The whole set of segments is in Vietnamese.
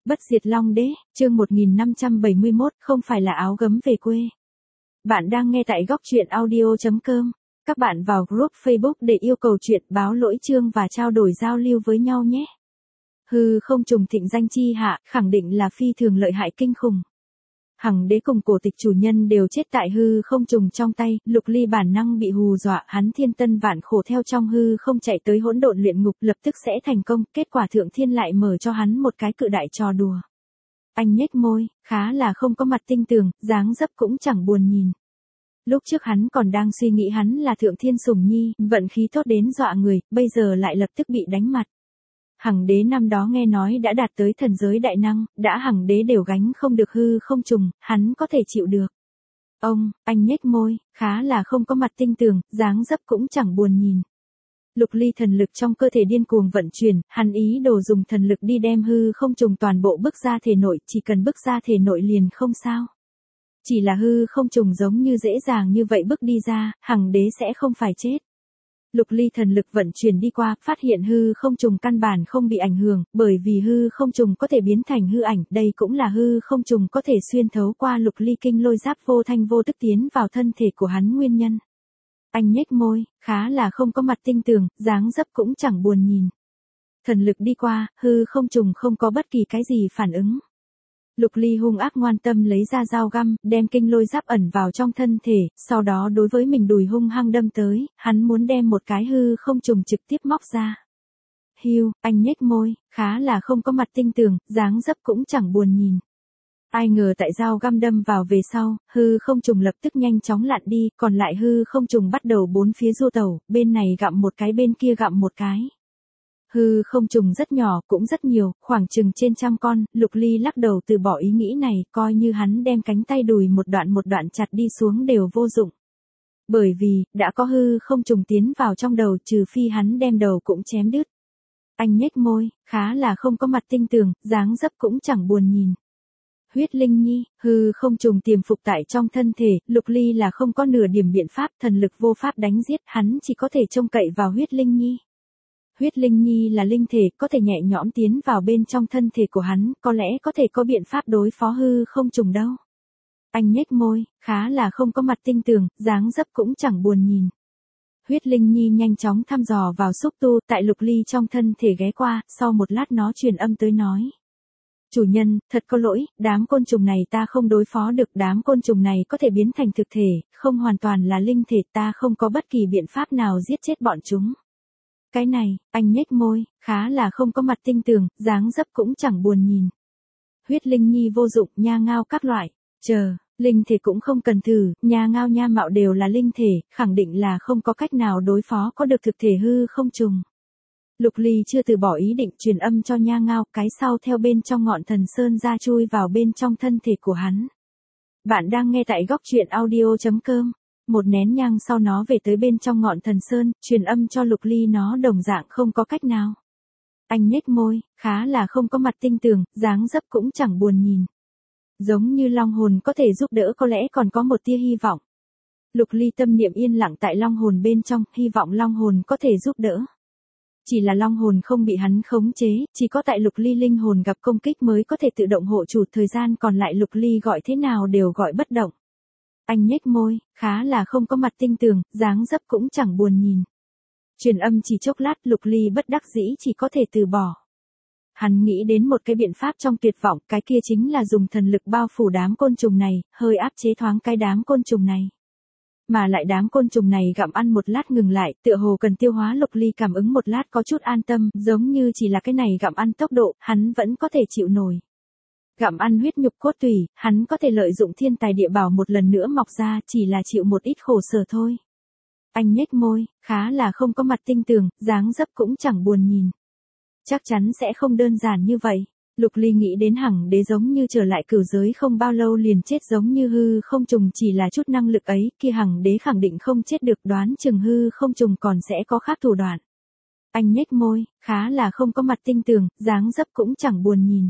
Bất diệt Long Đế, chương 1571, không phải là áo gấm về quê. Bạn đang nghe tại góc truyện audio.com. Các bạn vào group Facebook để yêu cầu chuyện, báo lỗi chương và trao đổi giao lưu với nhau nhé. Hư không trùng thịnh danh chi hạ, khẳng định là phi thường lợi hại kinh khủng. Hằng đế cùng cổ tịch chủ nhân đều chết tại hư không trùng trong tay, Lục Ly bản năng bị hù dọa, hắn thiên tân vạn khổ theo trong hư không chạy tới hỗn độn luyện ngục, lập tức sẽ thành công, kết quả thượng thiên lại mở cho hắn một cái cự đại trò đùa. Anh nhếch môi, khá là không có mặt tinh tường, dáng dấp cũng chẳng buồn nhìn. Lúc trước hắn còn đang suy nghĩ hắn là thượng thiên sủng nhi, vận khí tốt đến dọa người, bây giờ lại lập tức bị đánh mặt. Hằng đế năm đó nghe nói đã đạt tới thần giới đại năng, đã hằng đế đều gánh không được hư không trùng, hắn có thể chịu được. Anh nhếch môi, khá là không có mặt tinh tường, dáng dấp cũng chẳng buồn nhìn. Lục Ly thần lực trong cơ thể điên cuồng vận chuyển, hắn ý đồ dùng thần lực đi đem hư không trùng toàn bộ bức ra thể nội, chỉ cần bức ra thể nội liền không sao. Chỉ là hư không trùng giống như dễ dàng như vậy bức đi ra, hằng đế sẽ không phải chết. Lục Ly thần lực vận chuyển đi qua, phát hiện hư không trùng căn bản không bị ảnh hưởng, bởi vì hư không trùng có thể biến thành hư ảnh, đây cũng là hư không trùng có thể xuyên thấu qua Lục Ly kinh lôi giáp vô thanh vô tức tiến vào thân thể của hắn nguyên nhân. Anh nhếch môi, khá là không có mặt tinh tường, dáng dấp cũng chẳng buồn nhìn. Thần lực đi qua, hư không trùng không có bất kỳ cái gì phản ứng. Lục Ly hung ác ngoan tâm lấy ra dao găm, đem kinh lôi giáp ẩn vào trong thân thể, sau đó đối với mình đùi hung hăng đâm tới, hắn muốn đem một cái hư không trùng trực tiếp móc ra. Hiu, anh nhếch môi, khá là không có mặt tinh tường, dáng dấp cũng chẳng buồn nhìn. Ai ngờ tại dao găm đâm vào về sau, hư không trùng lập tức nhanh chóng lặn đi, còn lại hư không trùng bắt đầu bốn phía du tẩu, bên này gặm một cái bên kia gặm một cái. Hư không trùng rất nhỏ, cũng rất nhiều, khoảng chừng trên 100 con, Lục Ly lắc đầu từ bỏ ý nghĩ này, coi như hắn đem cánh tay đùi một đoạn chặt đi xuống đều vô dụng. Bởi vì, đã có hư không trùng tiến vào trong đầu, trừ phi hắn đem đầu cũng chém đứt. Anh nhếch môi, khá là không có mặt tinh tường, dáng dấp cũng chẳng buồn nhìn. Huyết Linh Nhi, hư không trùng tiềm phục tại trong thân thể, Lục Ly là không có nửa điểm biện pháp, thần lực vô pháp đánh giết, hắn chỉ có thể trông cậy vào Huyết Linh Nhi. Huyết Linh Nhi là linh thể, có thể nhẹ nhõm tiến vào bên trong thân thể của hắn, có lẽ có thể có biện pháp đối phó hư không trùng đâu. Anh nhếch môi, khá là không có mặt tinh tường, dáng dấp cũng chẳng buồn nhìn. Huyết Linh Nhi nhanh chóng thăm dò vào xúc tu, tại Lục Ly trong thân thể ghé qua, sau một lát nó truyền âm tới nói. Chủ nhân, thật có lỗi, đám côn trùng này ta không đối phó được, đám côn trùng này có thể biến thành thực thể, không hoàn toàn là linh thể, ta không có bất kỳ biện pháp nào giết chết bọn chúng. Cái này, anh nhếch môi, khá là không có mặt tinh tường, dáng dấp cũng chẳng buồn nhìn. Huyết Linh Nhi vô dụng, nha ngao các loại, linh thể cũng không cần thử, nha ngao nha mạo đều là linh thể, khẳng định là không có cách nào đối phó có được thực thể hư không trùng. Lục Ly chưa từ bỏ ý định truyền âm cho nha ngao, cái sau theo bên trong ngọn thần sơn ra chui vào bên trong thân thể của hắn. Bạn đang nghe tại góc truyện audio.com. Một nén nhang sau nó về tới bên trong ngọn thần sơn, truyền âm cho Lục Ly, nó đồng dạng không có cách nào. Anh nhếch môi, khá là không có mặt tinh tường, dáng dấp cũng chẳng buồn nhìn. Giống như long hồn có thể giúp đỡ, có lẽ còn có một tia hy vọng. Lục Ly tâm niệm yên lặng tại long hồn bên trong, hy vọng long hồn có thể giúp đỡ. Chỉ là long hồn không bị hắn khống chế, chỉ có tại Lục Ly linh hồn gặp công kích mới có thể tự động hộ chủ, thời gian còn lại Lục Ly gọi thế nào đều gọi bất động. Anh nhếch môi, khá là không có mặt tinh tường, dáng dấp cũng chẳng buồn nhìn. Truyền âm chỉ chốc lát, Lục Ly bất đắc dĩ chỉ có thể từ bỏ. Hắn nghĩ đến một cái biện pháp trong tuyệt vọng, cái kia chính là dùng thần lực bao phủ đám côn trùng này, hơi áp chế thoáng cái đám côn trùng này. Mà lại đám côn trùng này gặm ăn một lát ngừng lại, tựa hồ cần tiêu hóa. Lục Ly cảm ứng một lát có chút an tâm, giống như chỉ là cái này gặm ăn tốc độ, hắn vẫn có thể chịu nổi. Gặm ăn huyết nhục cốt tủy, hắn có thể lợi dụng thiên tài địa bảo một lần nữa mọc ra, chỉ là chịu một ít khổ sở thôi. Anh nhếch môi, khá là không có mặt tinh tường, dáng dấp cũng chẳng buồn nhìn. Chắc chắn sẽ không đơn giản như vậy. Lục Ly nghĩ đến hằng đế giống như trở lại cửu giới không bao lâu liền chết, giống như hư không trùng chỉ là chút năng lực ấy, kia hằng đế khẳng định không chết được, đoán chừng hư không trùng còn sẽ có khác thủ đoạn. Anh nhếch môi, khá là không có mặt tinh tường, dáng dấp cũng chẳng buồn nhìn.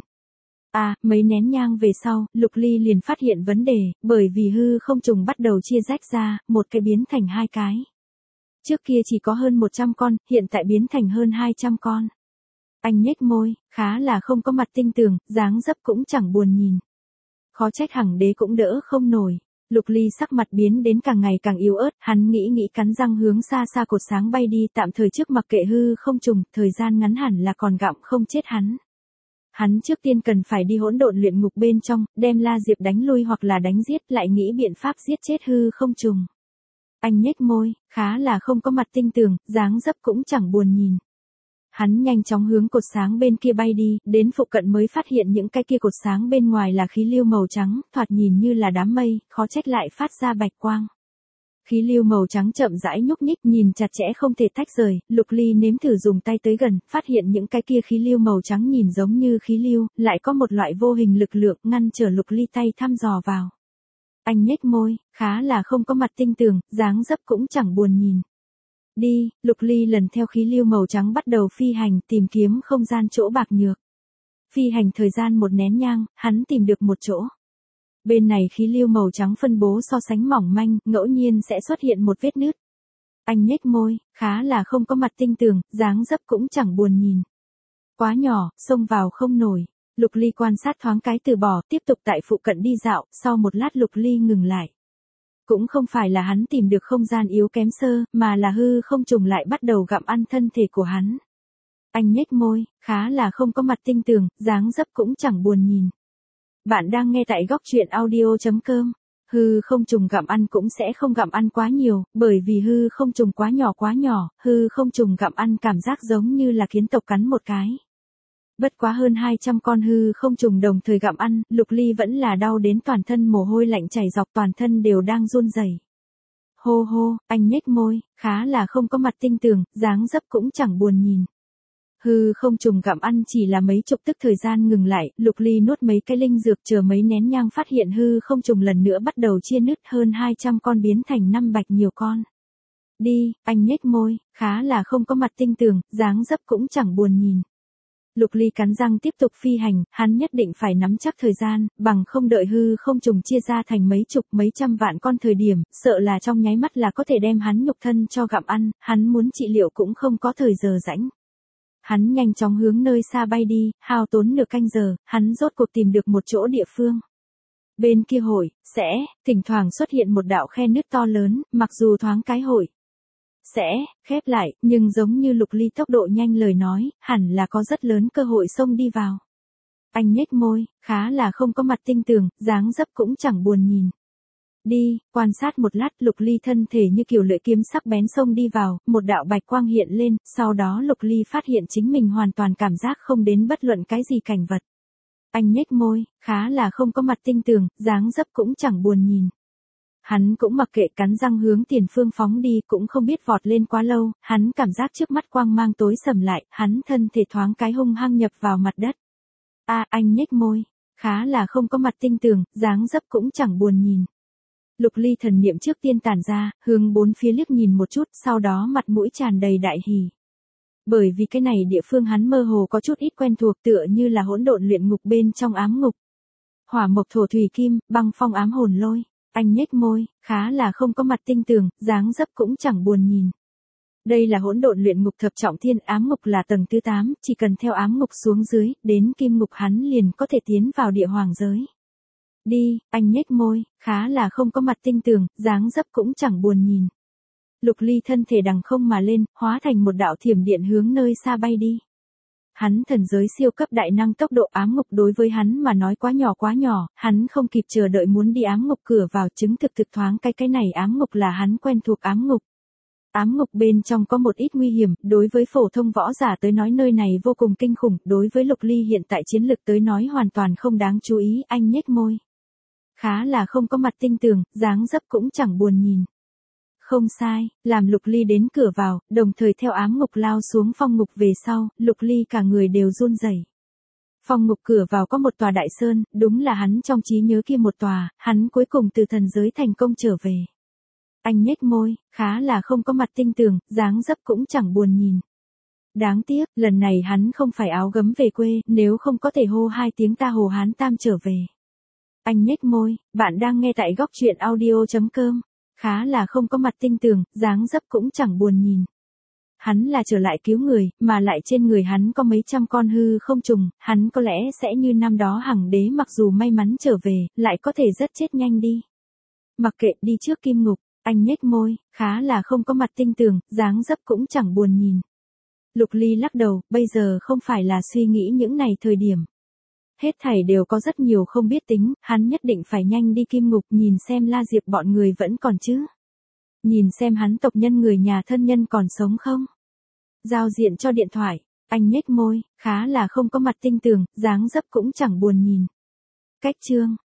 Mấy nén nhang về sau, Lục Ly liền phát hiện vấn đề, bởi vì hư không trùng bắt đầu chia rách ra, một cái biến thành hai cái. Trước kia chỉ có hơn 100 con, hiện tại biến thành hơn 200 con. Anh nhếch môi, khá là không có mặt tinh tường, dáng dấp cũng chẳng buồn nhìn. Khó trách hằng đế cũng đỡ không nổi. Lục Ly sắc mặt biến đến càng ngày càng yếu ớt, hắn nghĩ cắn răng hướng xa xa cột sáng bay đi, tạm thời trước mặc kệ hư không trùng, thời gian ngắn hẳn là còn gặm không chết hắn. Hắn trước tiên cần phải đi hỗn độn luyện ngục bên trong, đem La Diệp đánh lui hoặc là đánh giết, lại nghĩ biện pháp giết chết hư không trùng. Anh nhếch môi, khá là không có mặt tinh tường, dáng dấp cũng chẳng buồn nhìn. Hắn nhanh chóng hướng cột sáng bên kia bay đi, đến phụ cận mới phát hiện những cái kia cột sáng bên ngoài là khí lưu màu trắng, thoạt nhìn như là đám mây, khó trách lại phát ra bạch quang. Khí lưu màu trắng chậm rãi nhúc nhích, nhìn chặt chẽ không thể tách rời, Lục Ly nếm thử dùng tay tới gần, phát hiện những cái kia khí lưu màu trắng nhìn giống như khí lưu, lại có một loại vô hình lực lượng ngăn trở Lục Ly tay thăm dò vào. Anh nhếch môi, khá là không có mặt tinh tường, dáng dấp cũng chẳng buồn nhìn. Đi, Lục Ly lần theo khí lưu màu trắng bắt đầu phi hành, tìm kiếm không gian chỗ bạc nhược. Phi hành thời gian một nén nhang, hắn tìm được một chỗ. Bên này khí lưu màu trắng phân bố so sánh mỏng manh, ngẫu nhiên sẽ xuất hiện một vết nứt. Anh nhếch môi, khá là không có mặt tinh tường, dáng dấp cũng chẳng buồn nhìn. Quá nhỏ, xông vào không nổi. Lục Ly quan sát thoáng cái từ bỏ, tiếp tục tại phụ cận đi dạo, sau một lát Lục Ly ngừng lại. Cũng không phải là hắn tìm được không gian yếu kém sơ, mà là hư không trùng lại bắt đầu gặm ăn thân thể của hắn. Anh nhếch môi, khá là không có mặt tinh tường, dáng dấp cũng chẳng buồn nhìn. Bạn đang nghe tại góc truyện audio.com. Hư không trùng gặm ăn cũng sẽ không gặm ăn quá nhiều, bởi vì hư không trùng quá nhỏ, hư không trùng gặm ăn cảm giác giống như là kiến tộc cắn một cái. Bất quá hơn 200 con hư không trùng đồng thời gặm ăn, Lục Ly vẫn là đau đến toàn thân mồ hôi lạnh chảy dọc, toàn thân đều đang run rẩy. Hô hô, anh nhếch môi, khá là không có mặt tinh tường, dáng dấp cũng chẳng buồn nhìn. Hư không trùng gặm ăn chỉ là mấy chục tức thời gian ngừng lại, Lục Ly nuốt mấy cái linh dược, chờ mấy nén nhang phát hiện hư không trùng lần nữa bắt đầu chia nứt, hơn 200 con biến thành 5 bạch nhiều con. Đi, anh nhếch môi, khá là không có mặt tinh tường, dáng dấp cũng chẳng buồn nhìn. Lục Ly cắn răng tiếp tục phi hành, hắn nhất định phải nắm chắc thời gian, bằng không đợi hư không trùng chia ra thành mấy chục mấy trăm vạn con thời điểm, sợ là trong nháy mắt là có thể đem hắn nhục thân cho gặm ăn, hắn muốn trị liệu cũng không có thời giờ rãnh. Hắn nhanh chóng hướng nơi xa bay đi, hao tốn nửa canh giờ, hắn rốt cuộc tìm được một chỗ địa phương. Bên kia hội, thỉnh thoảng xuất hiện một đạo khe nứt to lớn, mặc dù thoáng cái hội khép lại, nhưng giống như Lục Ly tốc độ nhanh lời nói, hẳn là có rất lớn cơ hội xông đi vào. Anh nhếch môi, khá là không có mặt tinh tường, dáng dấp cũng chẳng buồn nhìn. Đi, quan sát một lát, Lục Ly thân thể như kiểu lưỡi kiếm sắc bén xông đi vào, một đạo bạch quang hiện lên, sau đó Lục Ly phát hiện chính mình hoàn toàn cảm giác không đến bất luận cái gì cảnh vật. Anh nhếch môi, khá là không có mặt tinh tường, dáng dấp cũng chẳng buồn nhìn. Hắn cũng mặc kệ, cắn răng hướng tiền phương phóng đi, cũng không biết vọt lên quá lâu, hắn cảm giác trước mắt quang mang tối sầm lại, hắn thân thể thoáng cái hung hăng nhập vào mặt đất. Anh nhếch môi, khá là không có mặt tinh tường, dáng dấp cũng chẳng buồn nhìn. Lục Ly thần niệm trước tiên tản ra, hướng bốn phía liếc nhìn một chút, sau đó mặt mũi tràn đầy đại hỉ. Bởi vì cái này địa phương hắn mơ hồ có chút ít quen thuộc, tựa như là hỗn độn luyện ngục bên trong ám ngục. Hỏa mộc thổ thủy kim, băng phong ám hồn lôi. Anh nhếch môi, khá là không có mặt tinh tường, dáng dấp cũng chẳng buồn nhìn. Đây là hỗn độn luyện ngục thập trọng thiên, ám ngục là tầng thứ 8, chỉ cần theo ám ngục xuống dưới, đến kim ngục hắn liền có thể tiến vào địa hoàng giới. Đi, anh nhếch môi, khá là không có mặt tinh tường, dáng dấp cũng chẳng buồn nhìn. Lục Ly thân thể đằng không mà lên, hóa thành một đạo thiểm điện hướng nơi xa bay đi. Hắn thần giới siêu cấp đại năng, tốc độ ám ngục đối với hắn mà nói quá nhỏ, hắn không kịp chờ đợi muốn đi ám ngục cửa vào, chứng thực thoáng cái này ám ngục là hắn quen thuộc ám ngục. Ám ngục bên trong có một ít nguy hiểm, đối với phổ thông võ giả tới nói nơi này vô cùng kinh khủng, đối với Lục Ly hiện tại chiến lực tới nói hoàn toàn không đáng chú ý. Anh nhếch môi, khá là không có mặt tinh tường, dáng dấp cũng chẳng buồn nhìn. Không sai, làm Lục Ly đến cửa vào, đồng thời theo ám ngục lao xuống phong ngục về sau, Lục Ly cả người đều run rẩy. Phong ngục cửa vào có một tòa đại sơn, đúng là hắn trong trí nhớ kia một tòa, hắn cuối cùng từ thần giới thành công trở về. Anh nhếch môi, khá là không có mặt tinh tường, dáng dấp cũng chẳng buồn nhìn. Đáng tiếc, lần này hắn không phải áo gấm về quê, nếu không có thể hô 2 tiếng ta Hồ Hán Tam trở về. Anh nhếch môi, bạn đang nghe tại góc truyện audio.com. Khá là không có mặt tinh tường, dáng dấp cũng chẳng buồn nhìn. hắn là trở lại cứu người, mà lại trên người hắn có mấy trăm con hư không trùng, hắn có lẽ sẽ như năm đó Hằng Đế mặc dù may mắn trở về, lại có thể rất chết nhanh đi. Mặc kệ đi trước kim ngục, anh nhếch môi, khá là không có mặt tinh tường, dáng dấp cũng chẳng buồn nhìn. Lục Ly lắc đầu, bây giờ không phải là suy nghĩ những này thời điểm. Hết thảy đều có rất nhiều không biết tính, hắn nhất định phải nhanh đi kim ngục nhìn xem La Diệp bọn người vẫn còn chứ. Nhìn xem hắn tộc nhân người nhà thân nhân còn sống không. Giao diện cho điện thoại, anh nhếch môi, khá là không có mặt tinh tường, dáng dấp cũng chẳng buồn nhìn. Cách chương